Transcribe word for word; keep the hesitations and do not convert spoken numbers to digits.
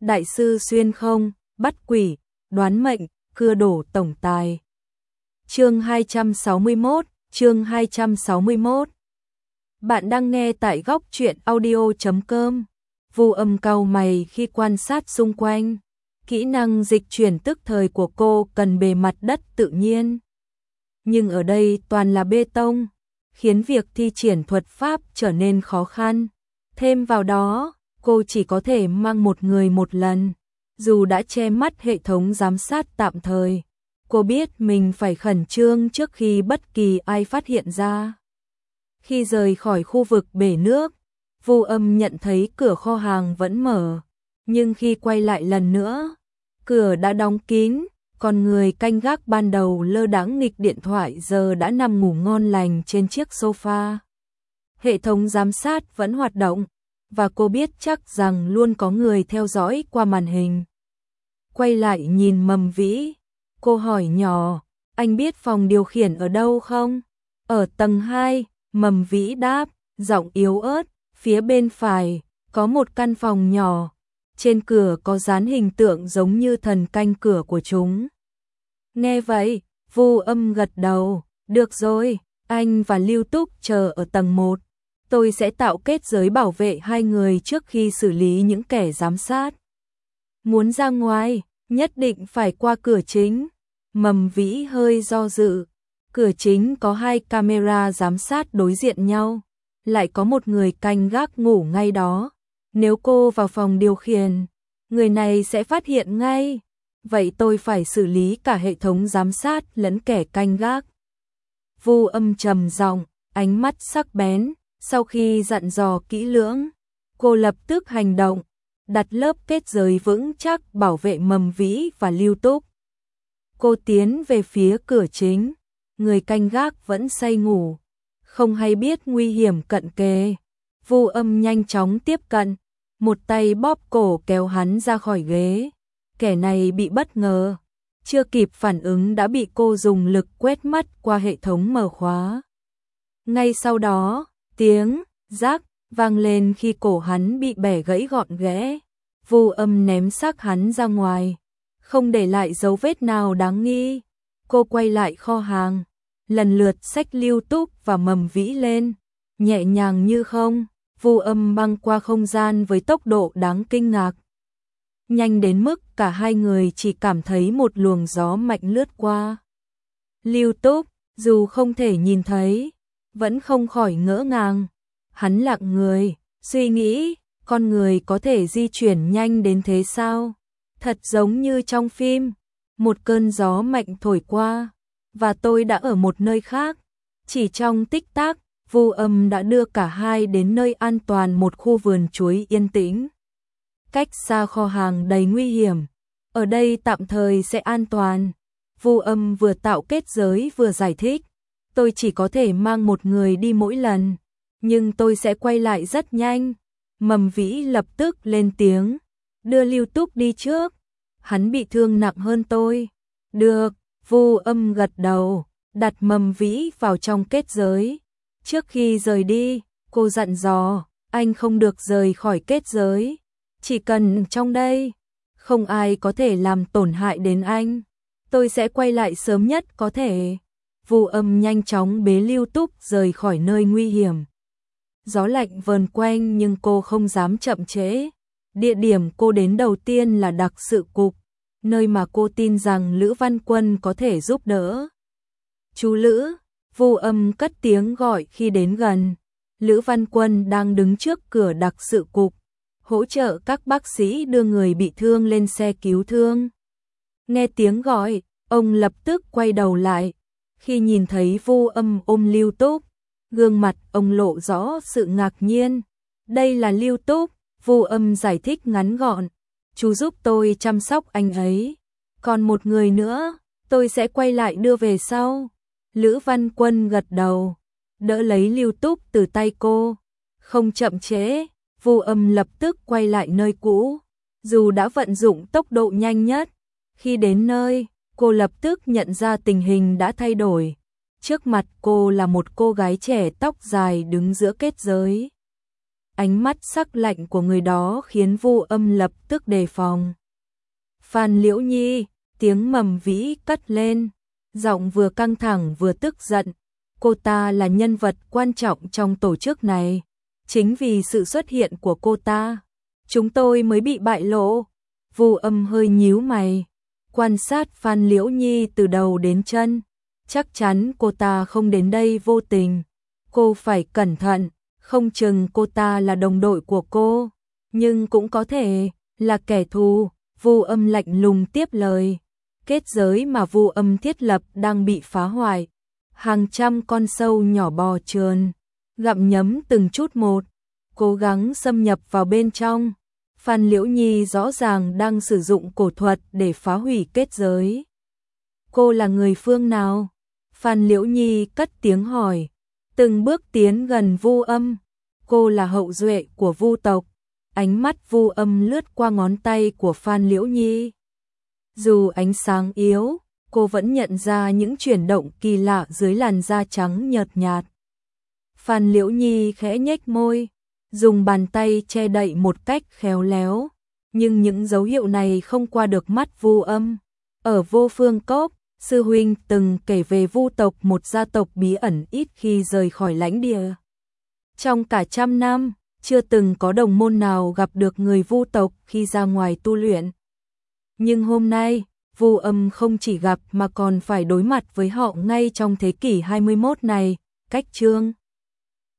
đại sư xuyên không, bắt quỷ, đoán mệnh, cưa đổ tổng tài. Chương hai trăm sáu mươi mốt, chương hai trăm sáu mươi mốt. Bạn đang nghe tại góc truyện audio chấm com. Vu Âm cau mày khi quan sát xung quanh. Kỹ năng dịch chuyển tức thời của cô cần bề mặt đất tự nhiên. Nhưng ở đây toàn là bê tông, khiến việc thi triển thuật pháp trở nên khó khăn. Thêm vào đó, cô chỉ có thể mang một người một lần. Dù đã che mắt hệ thống giám sát tạm thời, cô biết mình phải khẩn trương trước khi bất kỳ ai phát hiện ra. Khi rời khỏi khu vực bể nước, Vu Âm nhận thấy cửa kho hàng vẫn mở, nhưng khi quay lại lần nữa, cửa đã đóng kín, còn người canh gác ban đầu lơ đãng nghịch điện thoại giờ đã nằm ngủ ngon lành trên chiếc sofa. Hệ thống giám sát vẫn hoạt động, và cô biết chắc rằng luôn có người theo dõi qua màn hình. Quay lại nhìn Mầm Vĩ, cô hỏi nhỏ, anh biết phòng điều khiển ở đâu không? Ở tầng hai, Mầm Vĩ đáp, giọng yếu ớt, phía bên phải, có một căn phòng nhỏ, trên cửa có dán hình tượng giống như thần canh cửa của chúng. Nghe vậy, Vu Âm gật đầu, được rồi, anh và Lưu Túc chờ ở tầng một. Tôi sẽ tạo kết giới bảo vệ hai người trước khi xử lý những kẻ giám sát. Muốn ra ngoài, nhất định phải qua cửa chính. Mầm Vĩ hơi do dự. Cửa chính có hai camera giám sát đối diện nhau, lại có một người canh gác ngủ ngay đó. Nếu cô vào phòng điều khiển, người này sẽ phát hiện ngay. Vậy tôi phải xử lý cả hệ thống giám sát lẫn kẻ canh gác. Vu Âm trầm giọng, ánh mắt sắc bén. Sau khi dặn dò kỹ lưỡng, cô lập tức hành động, đặt lớp kết giới vững chắc bảo vệ Mầm Vĩ và Lưu Túc. Cô tiến về phía cửa chính, người canh gác vẫn say ngủ, không hay biết nguy hiểm cận kề. Vu Âm nhanh chóng tiếp cận, một tay bóp cổ kéo hắn ra khỏi ghế. Kẻ này bị bất ngờ, chưa kịp phản ứng đã bị cô dùng lực quét mắt qua hệ thống mở khóa. Ngay sau đó, tiếng rác vang lên khi cổ hắn bị bẻ gãy gọn ghẽ. Vu Âm ném xác hắn ra ngoài, không để lại dấu vết nào đáng nghi. Cô quay lại kho hàng, lần lượt xách Lưu Túc và Mầm Vĩ lên, nhẹ nhàng như không. Vu Âm băng qua không gian với tốc độ đáng kinh ngạc, nhanh đến mức cả hai người chỉ cảm thấy một luồng gió mạnh lướt qua. Lưu Túc, dù không thể nhìn thấy, vẫn không khỏi ngỡ ngàng. Hắn lặng người, suy nghĩ, con người có thể di chuyển nhanh đến thế sao? Thật giống như trong phim, một cơn gió mạnh thổi qua, và tôi đã ở một nơi khác. Chỉ trong tích tắc, Vu Âm đã đưa cả hai đến nơi an toàn, một khu vườn chuối yên tĩnh. Cách xa kho hàng đầy nguy hiểm, ở đây tạm thời sẽ an toàn. Vu Âm vừa tạo kết giới vừa giải thích. Tôi chỉ có thể mang một người đi mỗi lần, nhưng tôi sẽ quay lại rất nhanh. Mầm Vĩ lập tức lên tiếng, đưa Lưu Túc đi trước, hắn bị thương nặng hơn tôi. Được, Vu Âm gật đầu, đặt Mầm Vĩ vào trong kết giới. Trước khi rời đi, cô dặn dò, anh không được rời khỏi kết giới, chỉ cần trong đây, không ai có thể làm tổn hại đến anh. Tôi sẽ quay lại sớm nhất có thể. Vu Âm nhanh chóng bế Lưu Túc rời khỏi nơi nguy hiểm. Gió lạnh vờn quanh nhưng cô không dám chậm trễ. Địa điểm cô đến đầu tiên là đặc sự cục, nơi mà cô tin rằng Lữ Văn Quân có thể giúp đỡ. Chú Lữ, Vu Âm cất tiếng gọi khi đến gần. Lữ Văn Quân đang đứng trước cửa đặc sự cục, hỗ trợ các bác sĩ đưa người bị thương lên xe cứu thương. Nghe tiếng gọi, ông lập tức quay đầu lại. Khi nhìn thấy Vu Âm ôm Lưu Túc, gương mặt ông lộ rõ sự ngạc nhiên. Đây là Lưu Túc, Vu Âm giải thích ngắn gọn. Chú giúp tôi chăm sóc anh ấy. Còn một người nữa, tôi sẽ quay lại đưa về sau. Lữ Văn Quân gật đầu, đỡ lấy Lưu Túc từ tay cô. Không chậm trễ, Vu Âm lập tức quay lại nơi cũ. Dù đã vận dụng tốc độ nhanh nhất, khi đến nơi, cô lập tức nhận ra tình hình đã thay đổi. Trước mặt cô là một cô gái trẻ tóc dài đứng giữa kết giới. ánh mắt sắc lạnh của người đó khiến Vu Âm lập tức đề phòng. Phan Liễu Nhi, tiếng Mầm Vĩ cất lên, giọng vừa căng thẳng vừa tức giận. Cô ta là nhân vật quan trọng trong tổ chức này. Chính vì sự xuất hiện của cô ta, chúng tôi mới bị bại lộ. Vu Âm hơi nhíu mày, quan sát Phan Liễu Nhi từ đầu đến chân. Chắc chắn cô ta không đến đây vô tình. Cô phải cẩn thận, không chừng cô ta là đồng đội của cô, nhưng cũng có thể là kẻ thù. Vu Âm lạnh lùng tiếp lời. Kết giới mà Vu Âm thiết lập đang bị phá hoại. Hàng trăm con sâu nhỏ bò trườn, gặm nhấm từng chút một, cố gắng xâm nhập vào bên trong. Phan Liễu Nhi rõ ràng đang sử dụng cổ thuật để phá hủy kết giới. Cô là người phương nào? Phan Liễu Nhi cất tiếng hỏi, từng bước tiến gần Vu Âm. Cô là hậu duệ của Vu tộc. Ánh mắt Vu Âm lướt qua ngón tay của Phan Liễu Nhi. Dù ánh sáng yếu, cô vẫn nhận ra những chuyển động kỳ lạ dưới làn da trắng nhợt nhạt. Phan Liễu Nhi khẽ nhếch môi, dùng bàn tay che đậy một cách khéo léo, nhưng những dấu hiệu này không qua được mắt Vu Âm. Ở Vô Phương Cốc, sư huynh từng kể về Vu tộc, một gia tộc bí ẩn ít khi rời khỏi lãnh địa. Trong cả trăm năm, chưa từng có đồng môn nào gặp được người Vu tộc khi ra ngoài tu luyện. Nhưng hôm nay, Vu Âm không chỉ gặp mà còn phải đối mặt với họ ngay trong thế kỷ hai mươi mốt này. Cách chương